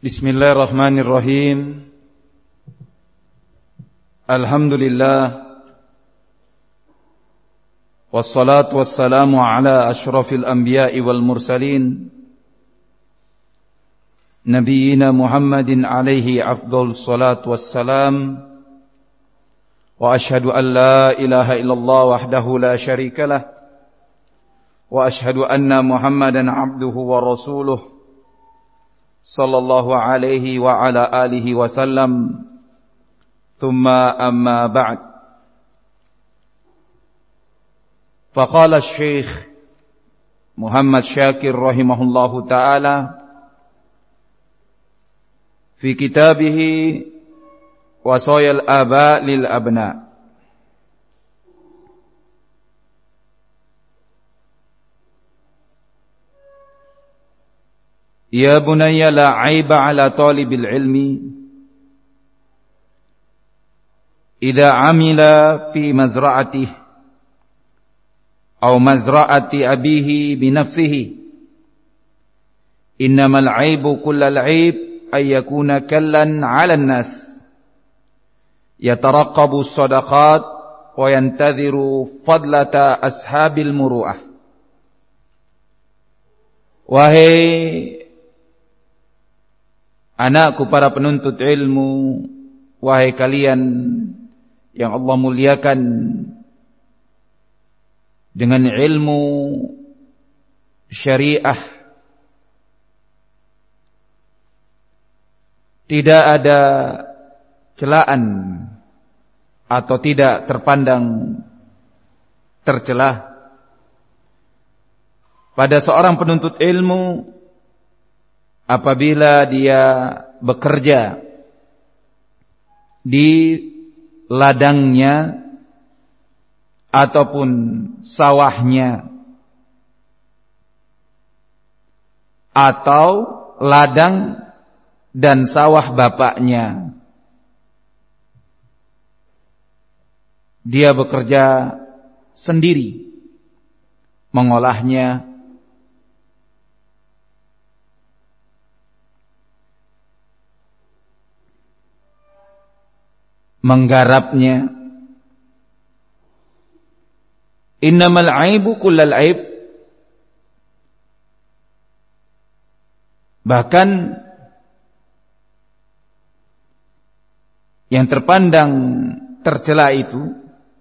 Bismillahirrahmanirrahim. Alhamdulillah. Wassalatu wassalamu ala ashrafil anbiya'i wal mursalin, Nabiyyina Muhammadin alaihi afdhal salatu wassalam. Wa ashhadu an la ilaha illallah wahdahu la syarika lah. Wa ashhadu anna Muhammadan abduhu wa rasuluh sallallahu alaihi wa ala alihi wa sallam. Thumma amma ba'd. Faqala Syekh Muhammad Syakir rahimahullahu ta'ala fi kitabihi Wasayal Aba lil Abna. Ya bunayya la aiba ala talibil ilmi idza amila fi mazra'atihi aw mazra'ati abihi bi nafsihi. Innamal aibu kullal aib ay yakuna kallan 'ala an-nas yataraqqabu as-sadaqat wa yantadhiru fadlata ashabil muru'ah. Wahai anakku para penuntut ilmu, wahai kalian yang Allah muliakan dengan ilmu syariah, tidak ada celaan atau tidak terpandang tercelah pada seorang penuntut ilmu apabila dia bekerja di ladangnya ataupun sawahnya atau ladang dan sawah bapaknya. Dia bekerja sendiri, mengolahnya, menggarapnya. Innamal aibu kullal aib. Bahkan yang terpandang tercela itu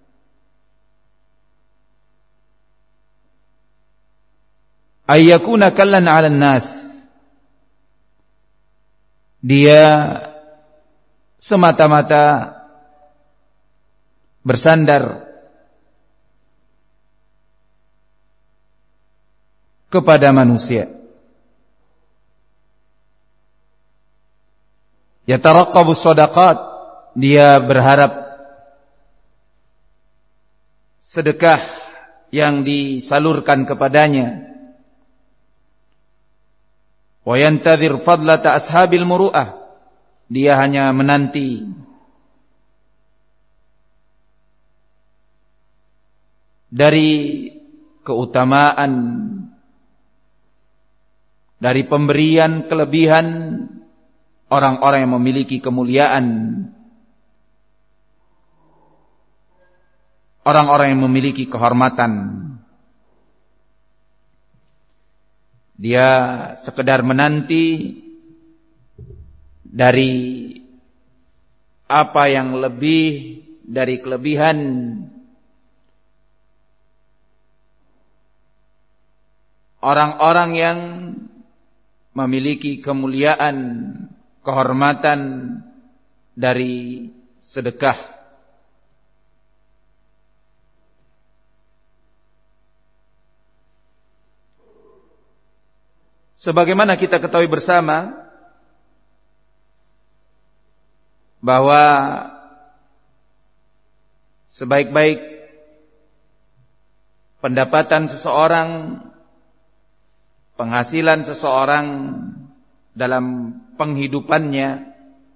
ayyakuna kallan 'alan nas. Dia semata-mata bersandar kepada manusia. Yataraqqabu shadaqat, dia berharap sedekah yang disalurkan kepadanya. Wa yantadhir fadlata ashabil muru'ah, dia hanya menanti dari keutamaan, dari pemberian kelebihan orang-orang yang memiliki kemuliaan, orang-orang yang memiliki kehormatan. Dia sekedar menanti dari apa yang lebih dari kelebihan orang-orang yang memiliki kemuliaan, kehormatan dari sedekah. Sebagaimana kita ketahui bersama bahwa sebaik-baik pendapatan seseorang, penghasilan seseorang dalam penghidupannya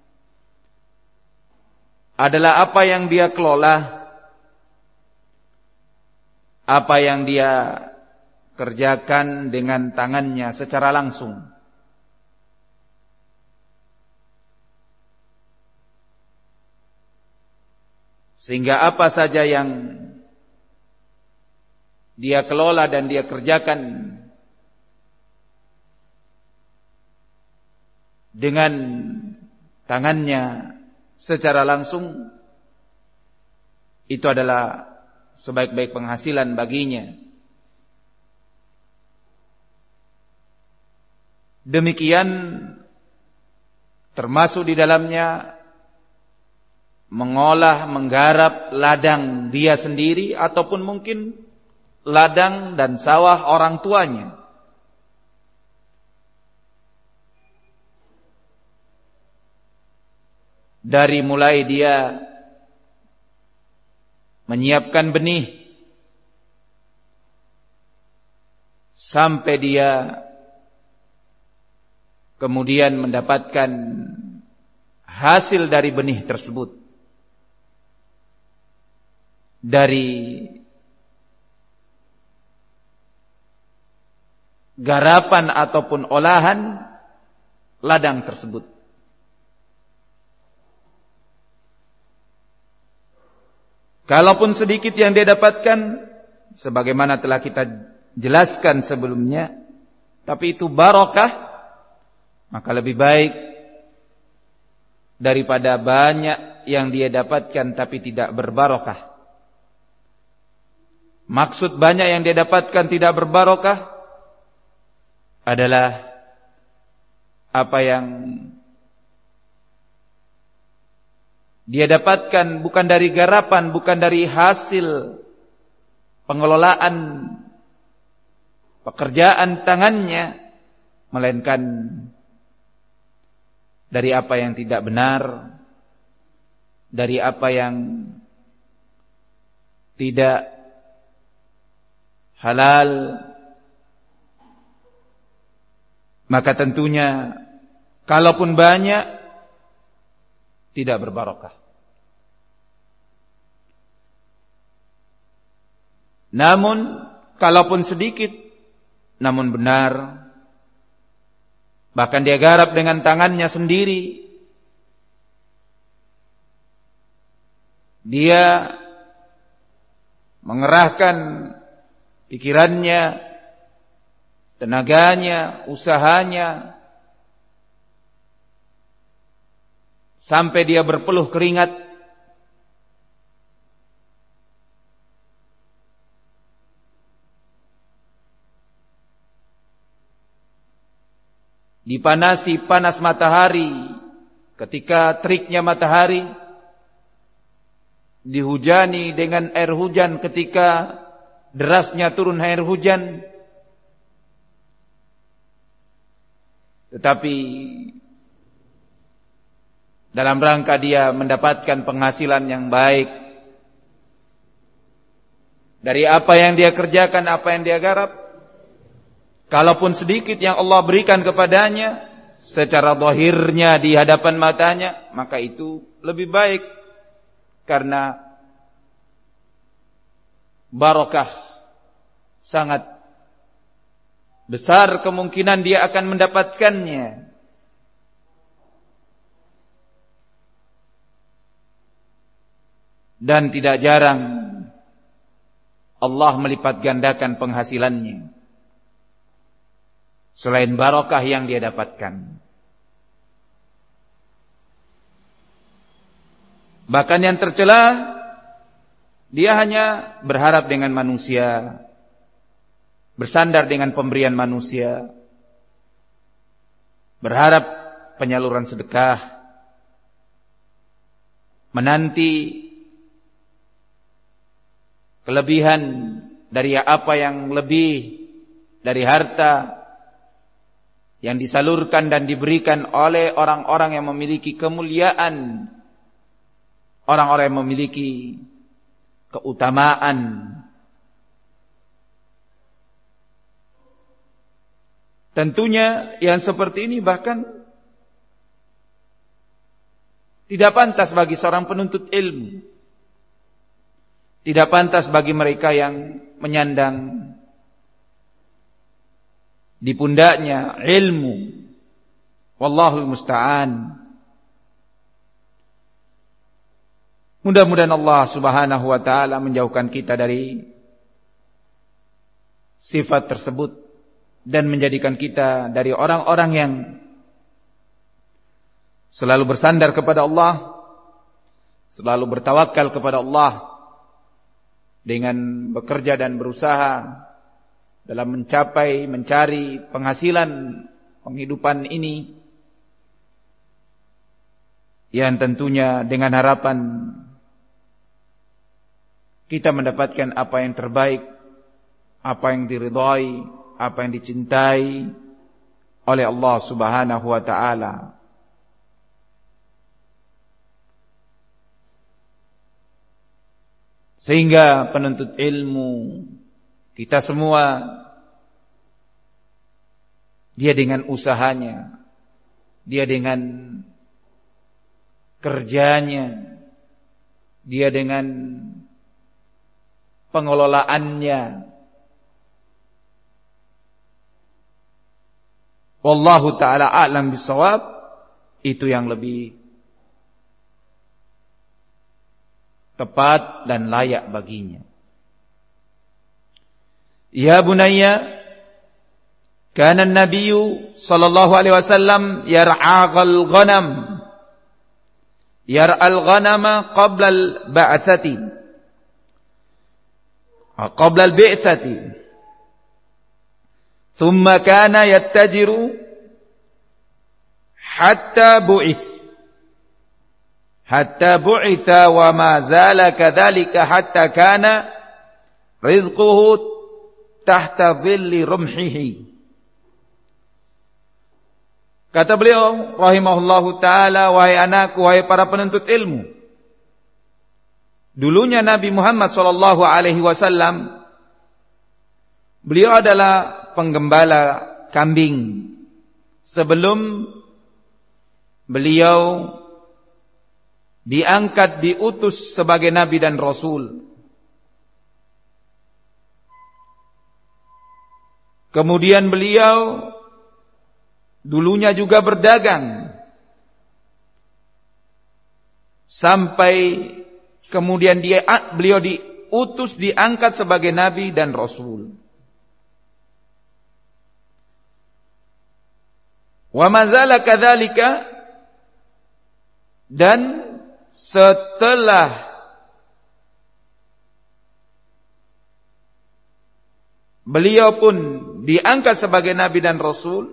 adalah apa yang dia kelola, apa yang dia kerjakan dengan tangannya secara langsung. Sehingga apa saja yang dia kelola dan dia kerjakan dengan tangannya secara langsung, itu adalah sebaik-baik penghasilan baginya. Demikian termasuk di dalamnya mengolah, menggarap ladang dia sendiri ataupun mungkin ladang dan sawah orang tuanya. Dari mulai dia menyiapkan benih sampai dia kemudian mendapatkan hasil dari benih tersebut, dari garapan ataupun olahan ladang tersebut. Kalaupun sedikit yang dia dapatkan, sebagaimana telah kita jelaskan sebelumnya, tapi itu barokah, maka lebih baik daripada banyak yang dia dapatkan tapi tidak berbarokah. Maksud banyak yang dia dapatkan tidak berbarokah adalah apa yang dia dapatkan bukan dari garapan, bukan dari hasil pengelolaan pekerjaan tangannya, melainkan dari apa yang tidak benar, dari apa yang tidak halal. Maka tentunya kalaupun banyak tidak berbarokah. Namun kalaupun sedikit namun benar, bahkan dia garap dengan tangannya sendiri, dia mengerahkan pikirannya, tenaganya, usahanya, sampai dia berpeluh keringat, dipanasi panas matahari ketika teriknya matahari, dihujani dengan air hujan ketika derasnya turun air hujan, tetapi dalam rangka dia mendapatkan penghasilan yang baik dari apa yang dia kerjakan, apa yang dia garap, kalaupun sedikit yang Allah berikan kepadanya secara zahirnya di hadapan matanya, maka itu lebih baik, karena barokah sangat besar kemungkinan dia akan mendapatkannya. Dan tidak jarang Allah melipat gandakan penghasilannya selain barokah yang dia dapatkan. Bahkan yang tercela, dia hanya berharap dengan manusia, bersandar dengan pemberian manusia, berharap penyaluran sedekah, menanti kelebihan dari apa yang lebih dari harta yang disalurkan dan diberikan oleh orang-orang yang memiliki kemuliaan, orang-orang yang memiliki keutamaan. Tentunya yang seperti ini bahkan tidak pantas bagi seorang penuntut ilmu. Tidak pantas bagi mereka yang menyandang di pundaknya ilmu. Wallahul musta'an. Mudah-mudahan Allah Subhanahu wa taala menjauhkan kita dari sifat tersebut dan menjadikan kita dari orang-orang yang selalu bersandar kepada Allah, selalu bertawakal kepada Allah dengan bekerja dan berusaha dalam mencari penghasilan penghidupan ini, yang tentunya dengan harapan kita mendapatkan apa yang terbaik, apa yang diridhai, apa yang dicintai oleh Allah Subhanahu wa taala. Sehingga penuntut ilmu kita semua, dia dengan usahanya, dia dengan kerjanya, dia dengan pengelolaannya, wallahu ta'ala a'lam bisawab, itu yang lebih tepat dan layak baginya. Ya bunayya, kana an-nabiyyu sallallahu alaihi wasallam yar'al ghanam, yar'al ghanama qabla al-ba'tsati, qabla al-bi'tsati, thumma kana yattajiru hatta bu'itha wa ma zala kadzalika hatta kana rizquhu tahta dhilli rumhihi. Kata beliau rahimahullahu taala, wahai anakku, wahai para penuntut ilmu, dulunya Nabi Muhammad sallallahu alaihi wasallam, beliau adalah penggembala kambing sebelum beliau diangkat, diutus sebagai nabi dan rasul. Kemudian beliau dulunya juga berdagang sampai kemudian beliau diutus, diangkat sebagai nabi dan rasul. Wa mazala kadzalika, dan setelah beliau pun diangkat sebagai nabi dan rasul,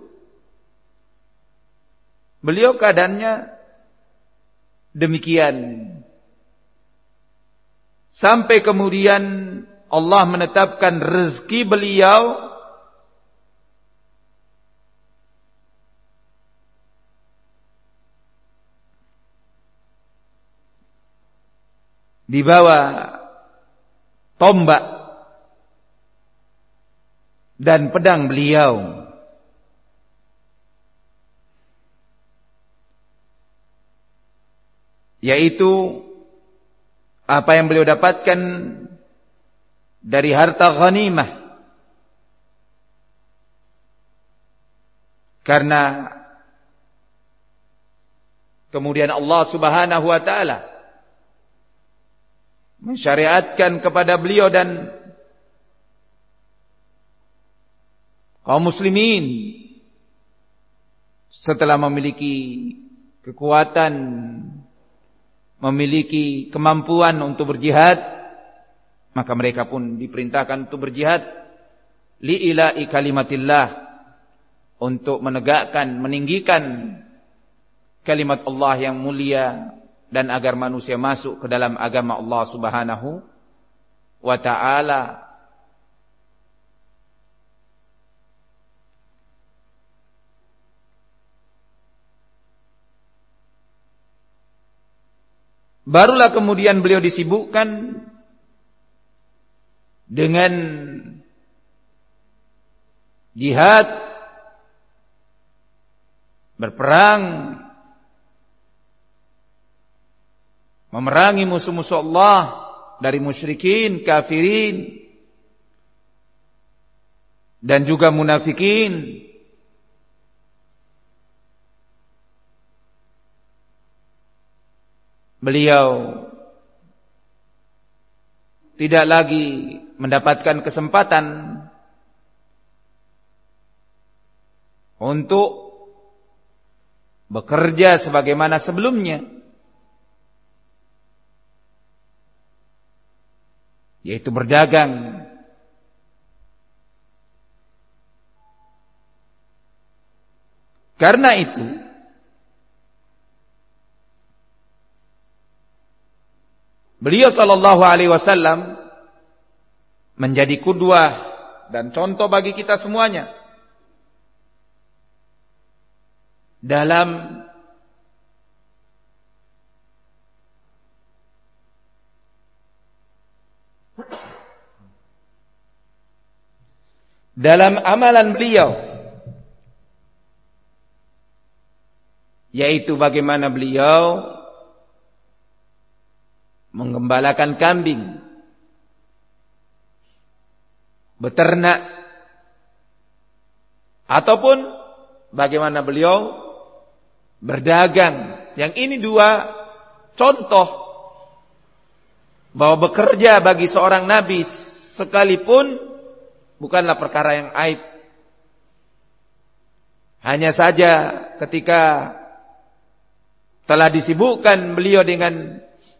beliau keadaannya demikian sampai kemudian Allah menetapkan rezeki beliau di bawah tombak dan pedang beliau. Yaitu apa yang beliau dapatkan dari harta ghanimah. Karena kemudian Allah Subhanahu wa taala mensyariatkan kepada beliau dan kaum muslimin setelah memiliki kekuatan, memiliki kemampuan untuk berjihad, maka mereka pun diperintahkan untuk berjihad li'ila'i kalimatillah, untuk menegakkan, meninggikan kalimat Allah yang mulia dan agar manusia masuk ke dalam agama Allah Subhanahu wa ta'ala. Barulah kemudian beliau disibukkan dengan jihad, berperang, memerangi musuh-musuh Allah dari musyrikin, kafirin, dan juga munafikin. Beliau tidak lagi mendapatkan kesempatan untuk bekerja sebagaimana sebelumnya, yaitu berdagang. Karena itu beliau sallallahu alaihi wasallam menjadi qudwah dan contoh bagi kita semuanya dalam amalan beliau, yaitu bagaimana beliau menggembalakan kambing, beternak, ataupun bagaimana beliau berdagang. Yang ini dua contoh bahwa bekerja bagi seorang nabi sekalipun bukanlah perkara yang aib. Hanya saja ketika telah disibukkan beliau dengan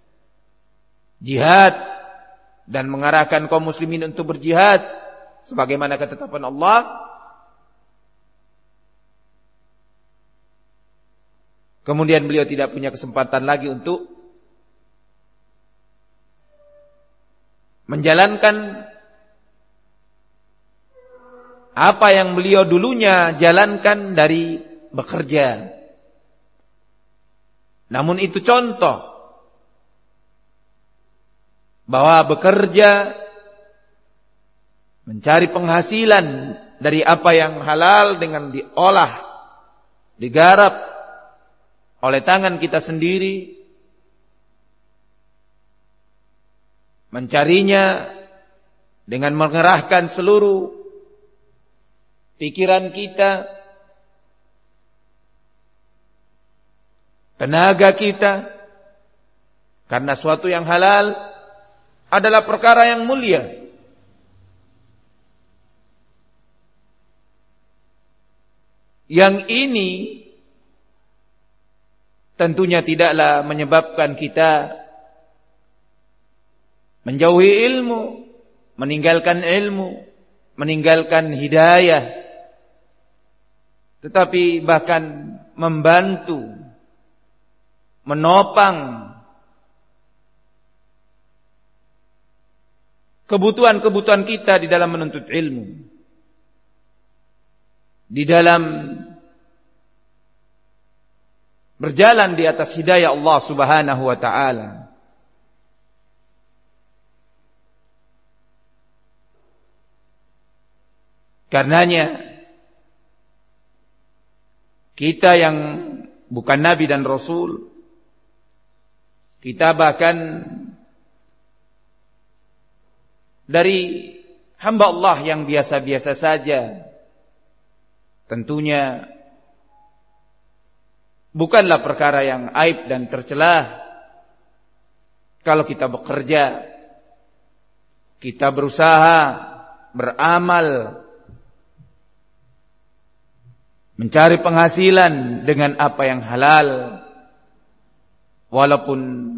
jihad dan mengarahkan kaum muslimin untuk berjihad sebagaimana ketetapan Allah, kemudian beliau tidak punya kesempatan lagi untuk menjalankan apa yang beliau dulunya jalankan dari bekerja. Namun itu contoh bahwa bekerja, mencari penghasilan dari apa yang halal dengan diolah, digarap oleh tangan kita sendiri, mencarinya dengan mengerahkan seluruh pikiran kita, tenaga kita, karena suatu yang halal adalah perkara yang mulia. Yang ini tentunya tidaklah menyebabkan kita menjauhi ilmu, meninggalkan ilmu, meninggalkan hidayah, tetapi bahkan membantu, menopang kebutuhan-kebutuhan kita di dalam menuntut ilmu, di dalam berjalan di atas hidayah Allah Subhanahu wa ta'ala. Karenanya kita yang bukan nabi dan rasul, kita bahkan dari hamba Allah yang biasa-biasa saja, tentunya bukanlah perkara yang aib dan tercelah kalau kita bekerja, kita berusaha, beramal, mencari penghasilan dengan apa yang halal, walaupun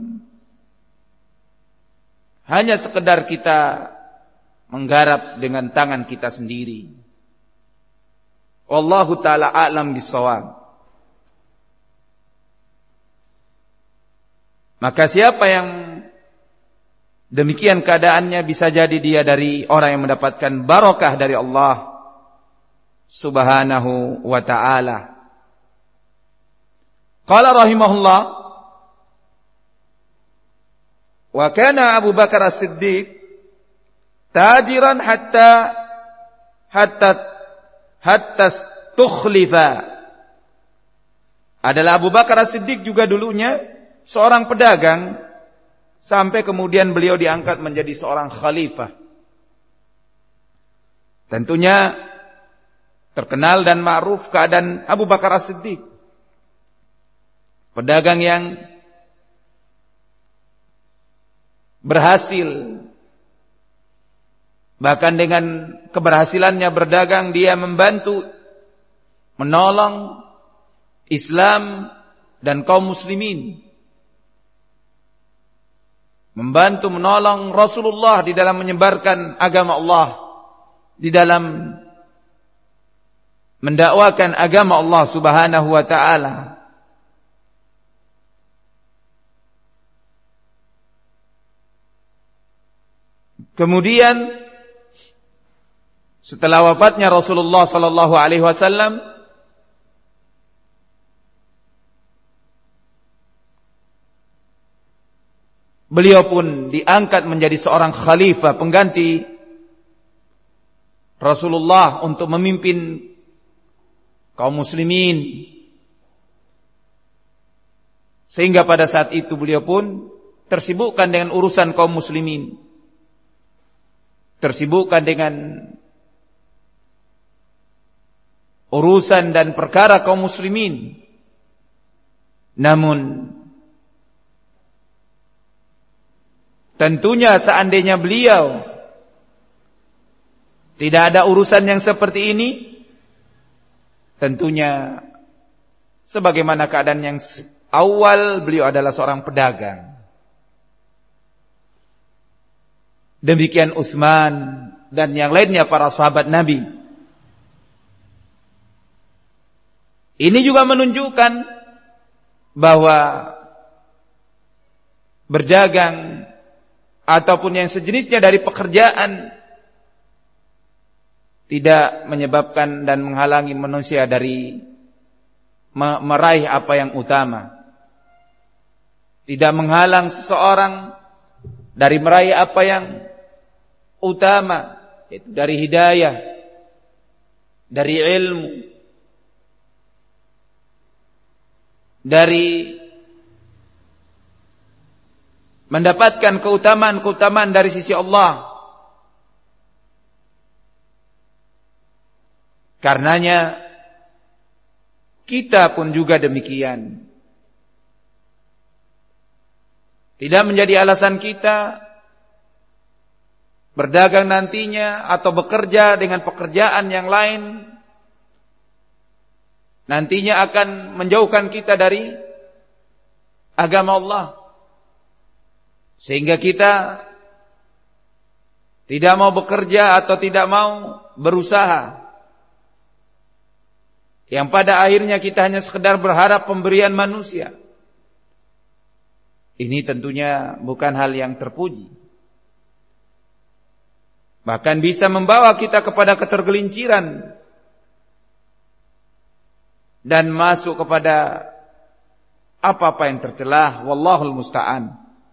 hanya sekedar kita menggarap dengan tangan kita sendiri. Wallahu ta'ala a'lam bissawab. Maka siapa yang demikian keadaannya, bisa jadi dia dari orang yang mendapatkan barakah dari Allah Subhanahu wa ta'ala. Qala rahimahullah, wa kana Abu Bakar As-Siddiq tajiran hatta tukhlifa. Adalah Abu Bakar As-Siddiq juga dulunya seorang pedagang, sampai kemudian beliau diangkat menjadi seorang khalifah. Tentunya terkenal dan ma'ruf keadaan Abu Bakar As-Siddiq, pedagang yang berhasil Bahkan dengan keberhasilannya berdagang, dia membantu, menolong Islam dan kaum muslimin. Membantu, menolong Rasulullah di dalam menyebarkan agama Allah, di dalam mendakwakan agama Allah Subhanahu wa ta'ala. Kemudian setelah wafatnya Rasulullah sallallahu alaihi wasallam, beliau pun diangkat menjadi seorang khalifah pengganti Rasulullah untuk memimpin kaum muslimin. Sehingga pada saat itu beliau pun tersibukkan dengan urusan kaum muslimin, tersibukkan dengan urusan dan perkara kaum muslimin. Namun tentunya seandainya beliau tidak ada urusan yang seperti ini, tentunya sebagaimana keadaan yang awal, beliau adalah seorang pedagang. Demikian Utsman dan yang lainnya para sahabat Nabi. Ini juga menunjukkan bahwa berdagang ataupun yang sejenisnya dari pekerjaan tidak menyebabkan dan menghalangi manusia dari meraih apa yang utama. Tidak menghalang seseorang dari meraih apa yang utama, yaitu dari hidayah, dari ilmu, dari mendapatkan keutamaan-keutamaan dari sisi Allah. Karenanya kita pun juga demikian. Tidak menjadi alasan kita berdagang nantinya atau bekerja dengan pekerjaan yang lain nantinya akan menjauhkan kita dari agama Allah, sehingga kita tidak mau bekerja atau tidak mau berusaha, yang pada akhirnya kita hanya sekedar berharap pemberian manusia. Ini tentunya bukan hal yang terpuji, bahkan bisa membawa kita kepada ketergelinciran dan masuk kepada apa-apa yang tercelah. Wallahul musta'an.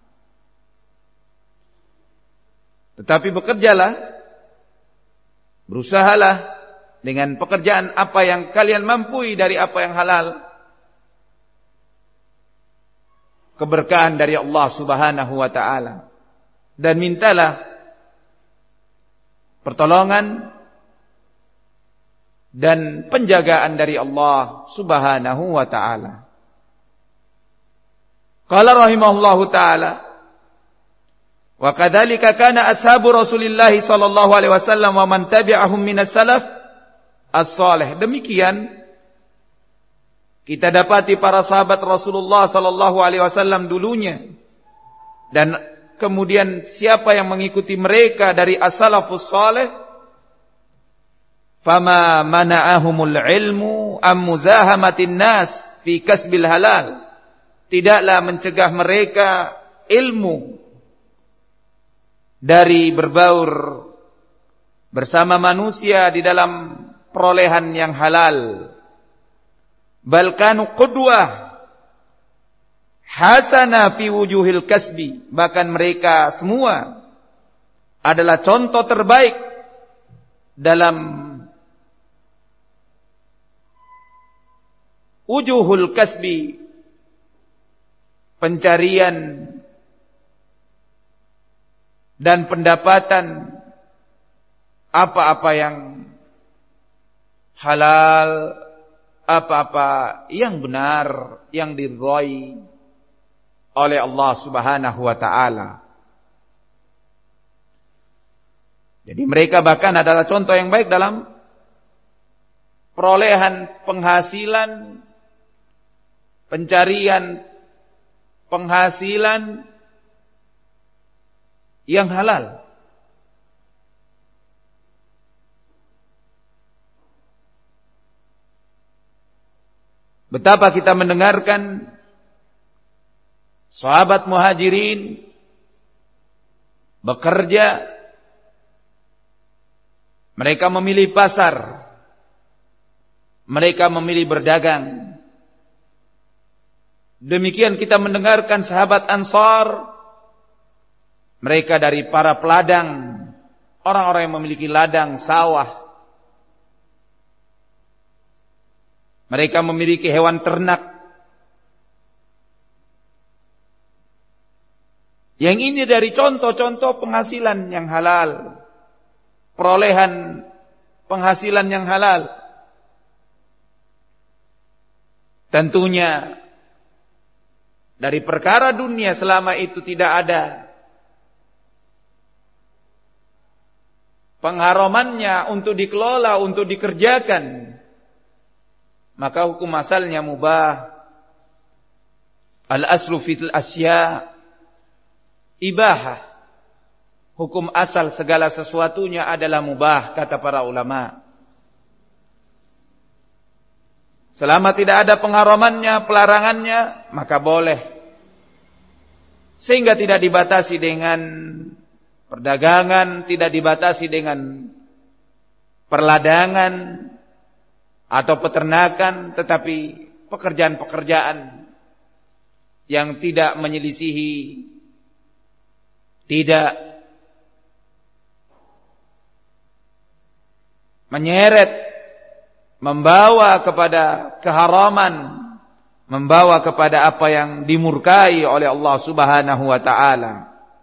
Tetapi bekerjalah, berusahalah dengan pekerjaan apa yang kalian mampu dari apa yang halal. Keberkahan dari Allah Subhanahu wa ta'ala. Dan mintalah pertolongan dan penjagaan dari Allah Subhanahu wa ta'ala. Qala rahimahullahu ta'ala, wa kadzalika kana ashabu Rasulillah sallallahu alaihi wasallam wa man tabi'ahum minas salaf as-salih. Demikian kita dapati para sahabat Rasulullah sallallahu alaihi wasallam dulunya, dan kemudian siapa yang mengikuti mereka dari as-salafus salih, fama mana'ahumul ilmu am muzahamatin nas fi kasbil halal. Tidaklah mencegah mereka ilmu dari berbaur bersama manusia di dalam perolehan yang halal. Bal kanu qudwah hasana fi wujuhil kasbi. Bahkan mereka semua adalah contoh terbaik dalam wujuhul kasbi, pencarian dan pendapatan apa-apa yang halal, apa-apa yang benar, yang diridhai oleh Allah Subhanahu wa ta'ala. Jadi mereka bahkan adalah contoh yang baik dalam perolehan penghasilan, pencarian penghasilan yang halal. Betapa kita mendengarkan sahabat muhajirin bekerja, mereka memilih pasar, mereka memilih berdagang. Demikian kita mendengarkan sahabat Ansar, mereka dari para peladang, orang-orang yang memiliki ladang, sawah. Mereka memiliki hewan ternak. Yang ini dari contoh-contoh penghasilan yang halal, perolehan penghasilan yang halal. Tentunya dari perkara dunia selama itu tidak ada pengharamannya untuk dikelola, untuk dikerjakan, maka hukum asalnya mubah. Al-aslu fil asya' ibahah. Hukum asal segala sesuatunya adalah mubah, kata para ulama. Selama tidak ada pengharamannya, pelarangannya, maka boleh. Sehingga tidak dibatasi dengan perdagangan, tidak dibatasi dengan perladangan atau peternakan, tetapi pekerjaan-pekerjaan yang tidak menyelisihi, tidak menyeret, membawa kepada keharaman, membawa kepada apa yang dimurkai oleh Allah Subhanahu wa ta'ala.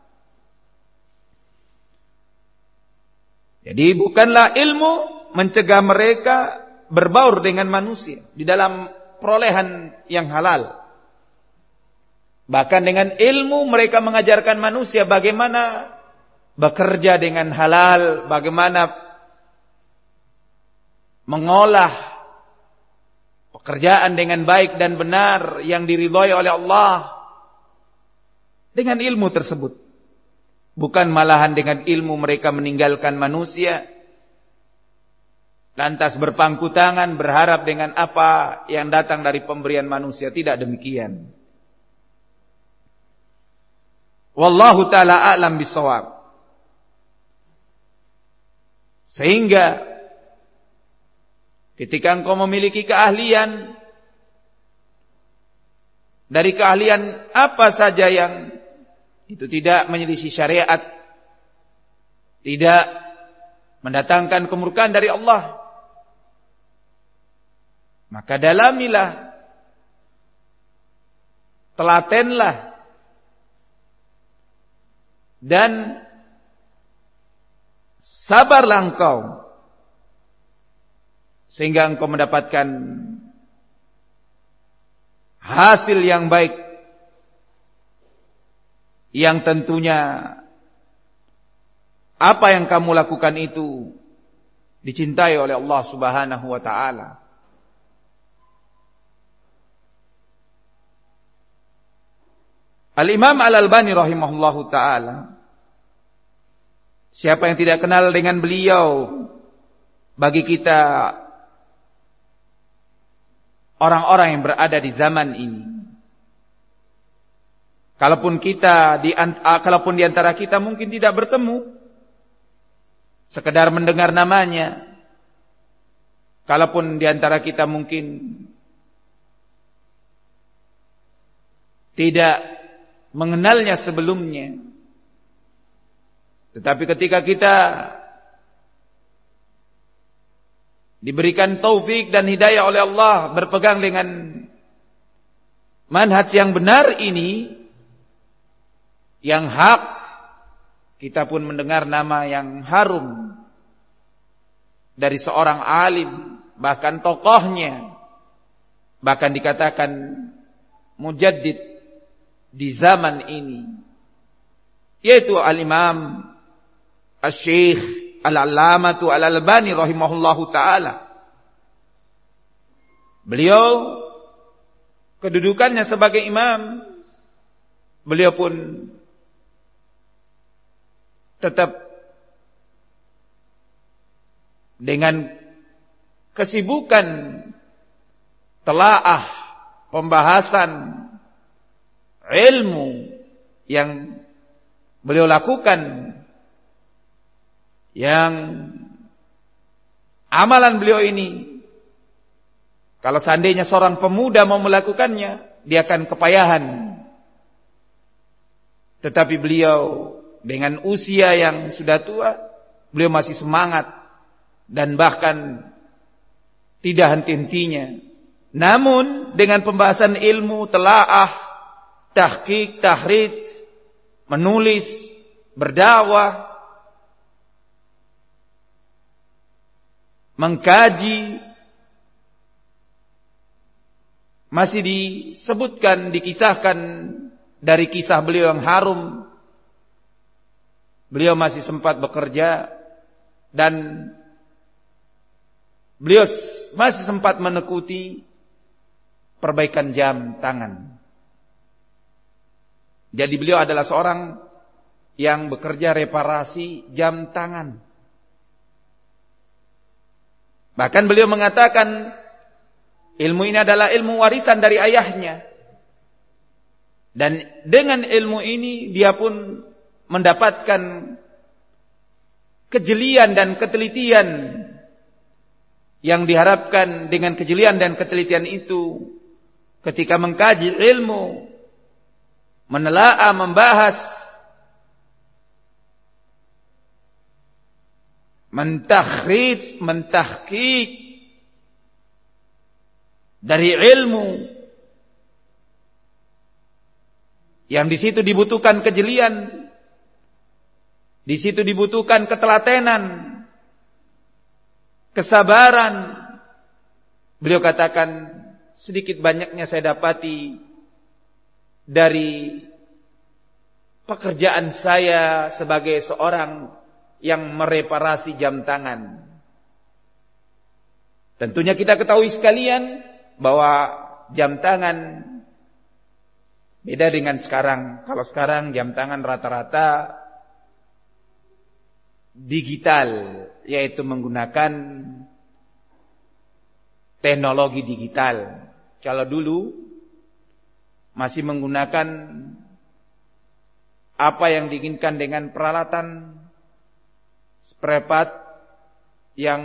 Jadi bukanlah ilmu mencegah mereka berbaur dengan manusia di dalam perolehan yang halal. Bahkan dengan ilmu mereka mengajarkan manusia bagaimana bekerja dengan halal, bagaimana mengolah pekerjaan dengan baik dan benar yang diridhai oleh Allah dengan ilmu tersebut. Bukan malahan dengan ilmu mereka meninggalkan manusia, lantas berpangku tangan berharap dengan apa yang datang dari pemberian manusia. Tidak demikian. Wallahu ta'ala a'lam bisawab. Sehingga ketika engkau memiliki keahlian, dari keahlian apa saja yang itu tidak menyelisih syariat, tidak mendatangkan kemurkaan dari Allah, maka dalamilah, telatenlah, dan sabarlah engkau sehingga engkau mendapatkan hasil yang baik, yang tentunya apa yang kamu lakukan itu dicintai oleh Allah Subhanahu wa ta'ala. Al-Imam Al-Albani rahimahullahu ta'ala, siapa yang tidak kenal dengan beliau, bagi kita orang-orang yang berada di zaman ini, kalaupun di antara kita mungkin tidak bertemu, sekedar mendengar namanya, kalaupun di antara kita mungkin tidak mengenalnya sebelumnya, tetapi ketika kita diberikan taufik dan hidayah oleh Allah berpegang dengan manhaj yang benar ini, yang hak, kita pun mendengar nama yang harum dari seorang alim, bahkan tokohnya, bahkan dikatakan mujaddid di zaman ini, yaitu Al-Imam Asy-Syaikh Al-Allamatu Al-Albani rahimahullahu ta'ala. Beliau kedudukannya sebagai imam, beliau pun tetap dengan kesibukan telaah pembahasan ilmu yang beliau lakukan, yang amalan beliau ini, kalau seandainya seorang pemuda mau melakukannya, dia akan kepayahan. Tetapi beliau dengan usia yang sudah tua, beliau masih semangat dan bahkan tidak henti-hentinya. Namun dengan pembahasan ilmu, telaah, tahqiq, tahrid, menulis, berdakwah, mengkaji, masih disebutkan, dikisahkan dari kisah beliau yang harum. Beliau masih sempat bekerja dan beliau masih sempat menekuti perbaikan jam tangan. Jadi beliau adalah seorang yang bekerja reparasi jam tangan. Bahkan beliau mengatakan ilmu ini adalah ilmu warisan dari ayahnya. Dan dengan ilmu ini dia pun mendapatkan kejelian dan ketelitian yang diharapkan. Dengan kejelian dan ketelitian itu, ketika mengkaji ilmu, menelaah, membahas, mentakhrij, mentahqiq dari ilmu yang di situ dibutuhkan kejelian, di situ dibutuhkan ketelatenan, kesabaran. Beliau katakan, sedikit banyaknya saya dapati dari pekerjaan saya sebagai seorang yang mereparasi jam tangan. Tentunya kita ketahui sekalian bahwa jam tangan beda dengan sekarang. Kalau sekarang jam tangan rata-rata digital, yaitu menggunakan teknologi digital. Kalau dulu masih menggunakan apa yang diinginkan dengan peralatan spare part yang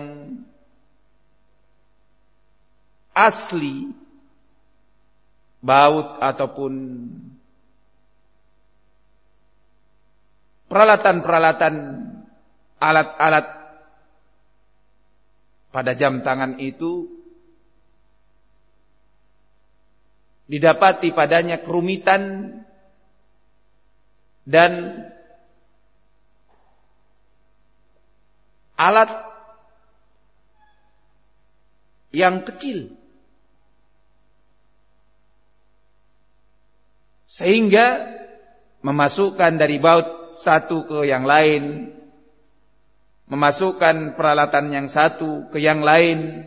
asli, baut ataupun peralatan-peralatan, alat-alat pada jam tangan itu didapati padanya kerumitan dan alat yang kecil, sehingga memasukkan dari baut satu ke yang lain, memasukkan peralatan yang satu ke yang lain,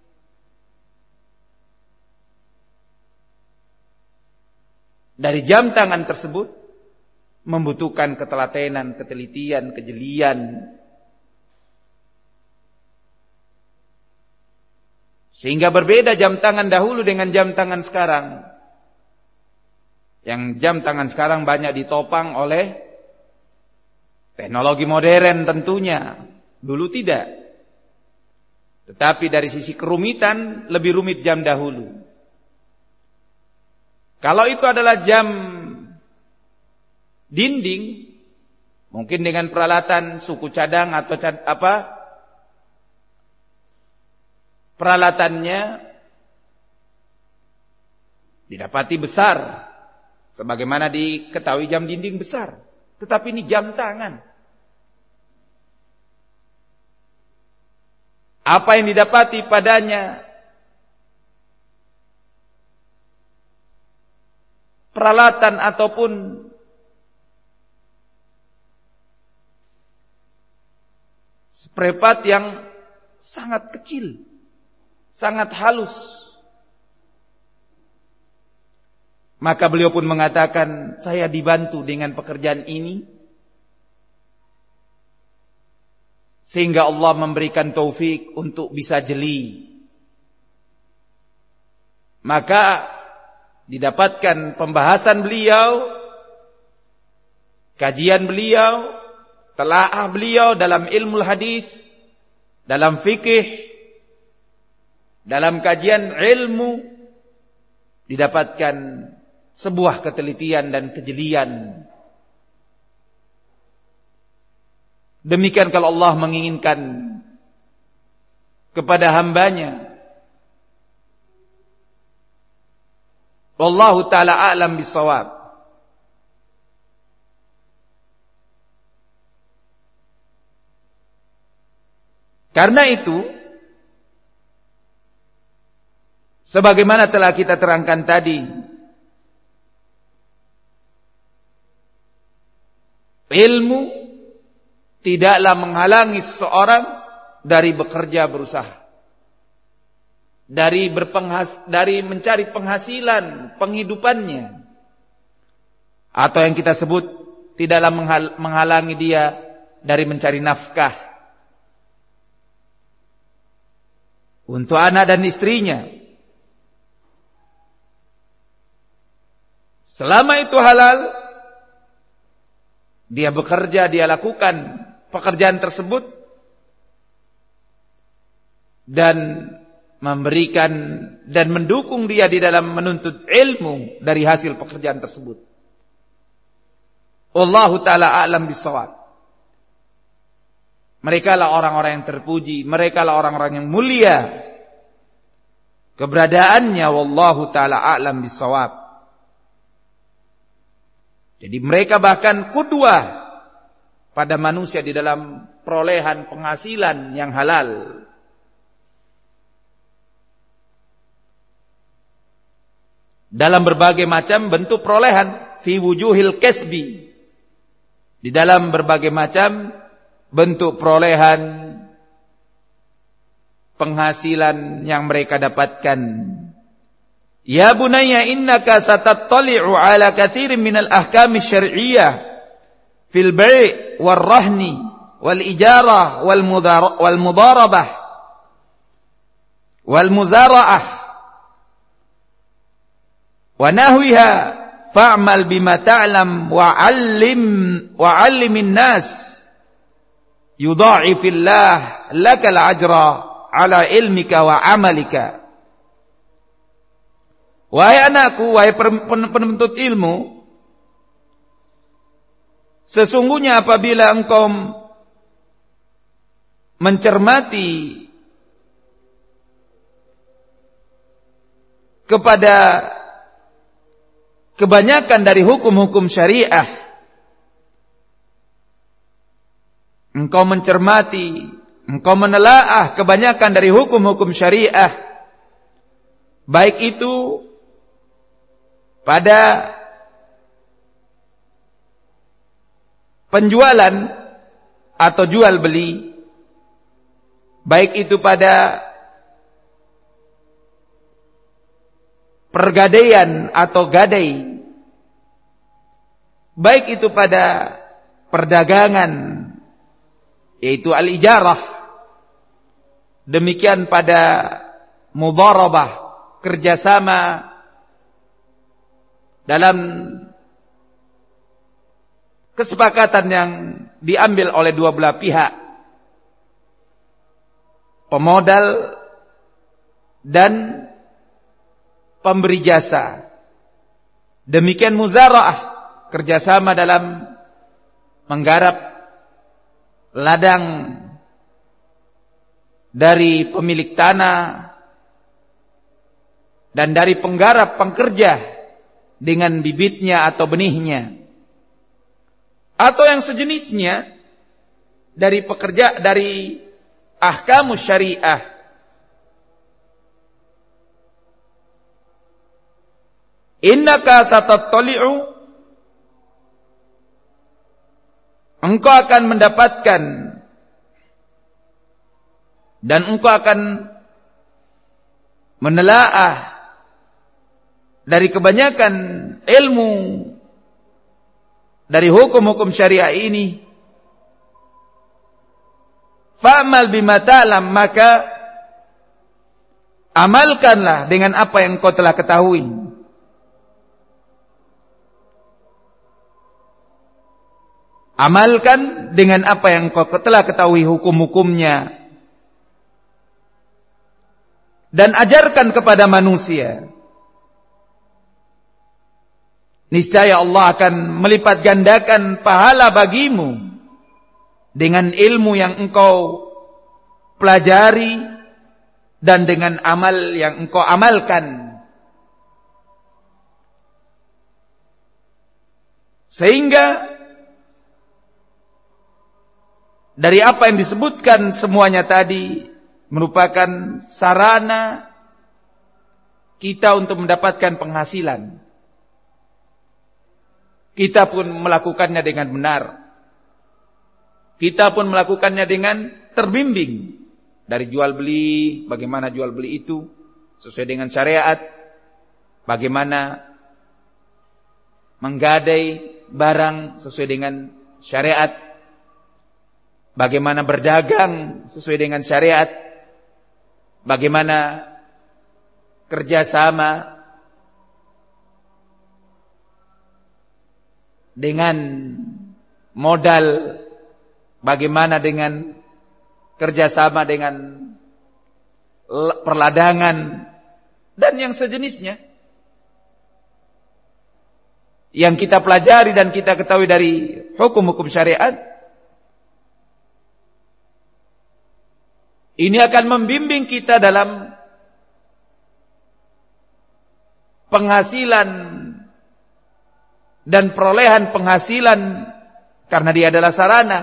dari jam tangan tersebut membutuhkan ketelatenan, ketelitian, kejelian. Sehingga berbeda jam tangan dahulu dengan jam tangan sekarang. Yang jam tangan sekarang banyak ditopang oleh teknologi modern tentunya. Dulu tidak. Tetapi dari sisi kerumitan, lebih rumit jam dahulu. Kalau itu adalah jam dinding, mungkin dengan peralatan suku cadang atau peralatannya didapati besar, sebagaimana diketahui jam dinding besar. Tetapi ini jam tangan. Apa yang didapati padanya? Peralatan ataupun Mripat yang sangat kecil, sangat halus. Maka beliau pun mengatakan, saya dibantu dengan pekerjaan ini, sehingga Allah memberikan taufik untuk bisa jeli. Maka didapatkan pembahasan beliau, kajian beliau, telaah beliau dalam ilmu hadis, dalam fikih, dalam kajian ilmu, didapatkan sebuah ketelitian dan kejelian. Demikian kalau Allah menginginkan kepada hambanya. Wallahu ta'ala a'lam bissawab. Karena itu, sebagaimana telah kita terangkan tadi, ilmu tidaklah menghalangi seseorang dari bekerja berusaha, dari mencari penghasilan penghidupannya, atau yang kita sebut tidaklah menghalangi dia dari mencari nafkah untuk anak dan istrinya. Selama itu halal, dia bekerja, dia lakukan pekerjaan tersebut dan memberikan dan mendukung dia di dalam menuntut ilmu dari hasil pekerjaan tersebut. Wallahu ta'ala a'lam bissawab. Mereka lah orang-orang yang terpuji, mereka lah orang-orang yang mulia keberadaannya. Wallahu ta'ala a'lam bissawab. Jadi mereka bahkan qudwah pada manusia di dalam perolehan penghasilan yang halal. Dalam berbagai macam bentuk perolehan, fi wujuhil kasbi, di dalam berbagai macam bentuk perolehan penghasilan yang mereka dapatkan. Ya bunayya innaka satattali'u ala katsirin minal ahkami syar'iyyah fil bai' wal rahni wal ijarah wal mudarabah wal muzara'ah wa nahwiha fa'mal bima ta'lam wa 'allimin nas yudha'ifillah lakal ajra ala ilmika wa amalika. Wahai anakku, wahai penuntut ilmu, sesungguhnya apabila engkau mencermati kepada kebanyakan dari hukum-hukum syariah, engkau mencermati, engkau menelaah kebanyakan dari hukum-hukum syariah, baik itu pada penjualan atau jual beli, baik itu pada pergadaian atau gadai, baik itu pada perdagangan yaitu al-ijarah, demikian pada mudharabah, kerjasama dalam kesepakatan yang diambil oleh dua belah pihak, pemodal dan pemberi jasa. Demikian muzara'ah, kerjasama dalam menggarap ladang dari pemilik tanah dan dari penggarap pengkerja dengan bibitnya atau benihnya, atau yang sejenisnya dari pekerja dari ahkamus syariah. Innaka satattali'u, engkau akan mendapatkan dan engkau akan menelaah dari kebanyakan ilmu dari hukum-hukum syariah ini, fa'mal bima ta'lam, maka amalkanlah dengan apa yang kau telah ketahui. Amalkan dengan apa yang kau telah ketahui hukum-hukumnya. Dan ajarkan kepada manusia. Niscaya Allah akan melipat gandakan pahala bagimu dengan ilmu yang engkau pelajari dan dengan amal yang engkau amalkan. Sehingga dari apa yang disebutkan semuanya tadi merupakan sarana kita untuk mendapatkan penghasilan. Kita pun melakukannya dengan benar. Kita pun melakukannya dengan terbimbing. Dari jual beli, bagaimana jual beli itu sesuai dengan syariat. Bagaimana menggadai barang sesuai dengan syariat. Bagaimana berdagang sesuai dengan syariat. Bagaimana kerjasama dengan modal. Bagaimana dengan kerjasama dengan perladangan dan yang sejenisnya. Yang kita pelajari dan kita ketahui dari hukum-hukum syariat. Ini akan membimbing kita dalam penghasilan dan perolehan penghasilan karena dia adalah sarana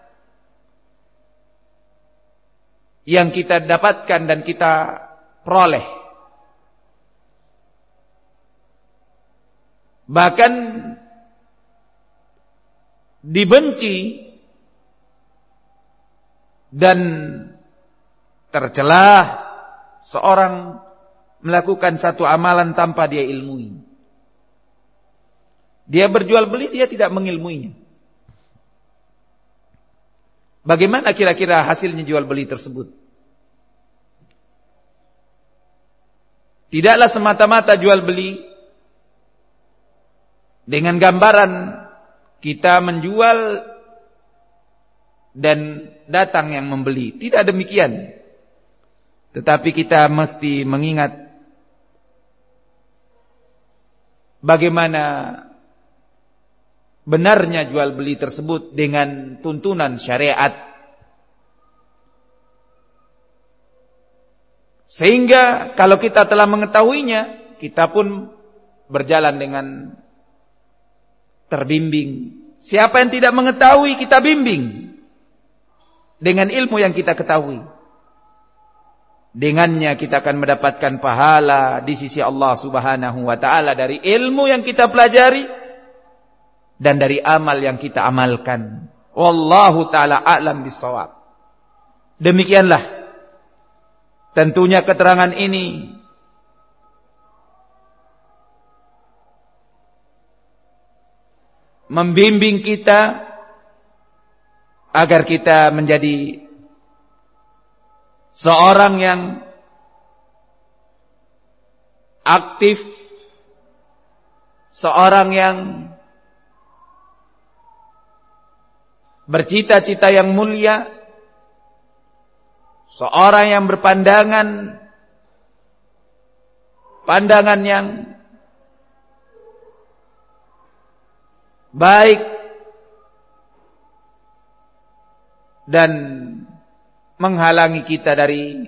yang kita dapatkan dan kita peroleh. Bahkan dibenci dan tercelah seorang melakukan satu amalan tanpa dia ilmui. Dia berjual beli, dia tidak mengilmuinya. Bagaimana kira-kira hasilnya jual beli tersebut? Tidaklah semata-mata jual beli dengan gambaran kita menjual dan datang yang membeli. Tidak demikian. Tetapi kita mesti mengingat bagaimana benarnya jual beli tersebut dengan tuntunan syariat. Sehingga kalau kita telah mengetahuinya, kita pun berjalan dengan terbimbing. Siapa yang tidak mengetahui, kita bimbing dengan ilmu yang kita ketahui. Dengannya kita akan mendapatkan pahala di sisi Allah Subhanahu wa ta'ala dari ilmu yang kita pelajari dan dari amal yang kita amalkan. Wallahu ta'ala a'lam bissawab. Demikianlah tentunya keterangan ini membimbing kita agar kita menjadi seorang yang aktif, seorang yang bercita-cita yang mulia, seorang yang berpandangan yang baik dan menghalangi kita dari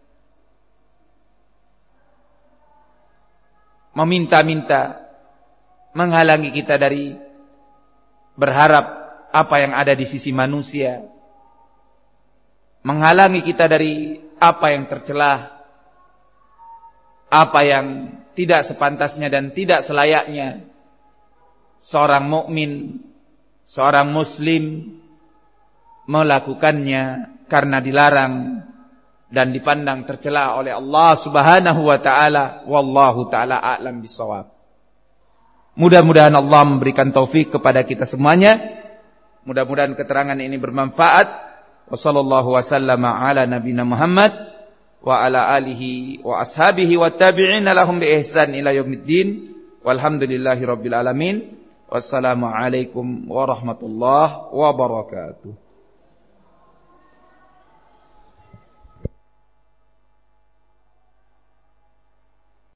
meminta-minta, menghalangi kita dari berharap apa yang ada di sisi manusia, menghalangi kita dari apa yang tercelah, apa yang tidak sepantasnya dan tidak selayaknya seorang mukmin, seorang muslim melakukannya karena dilarang dan dipandang tercela oleh Allah Subhanahu wa taala. Wallahu taala a'lam bissawab. Mudah-mudahan Allah memberikan taufik kepada kita semuanya. Mudah-mudahan keterangan ini bermanfaat. Wa sallallahu wasallama ala nabiyina Muhammad wa ala alihi wa ashabihi wa tabi'ina lahum bi ihsan ila yaumiddin. Walhamdulillahirabbil alamin. Wassalamu alaikum warahmatullahi wabarakatuh.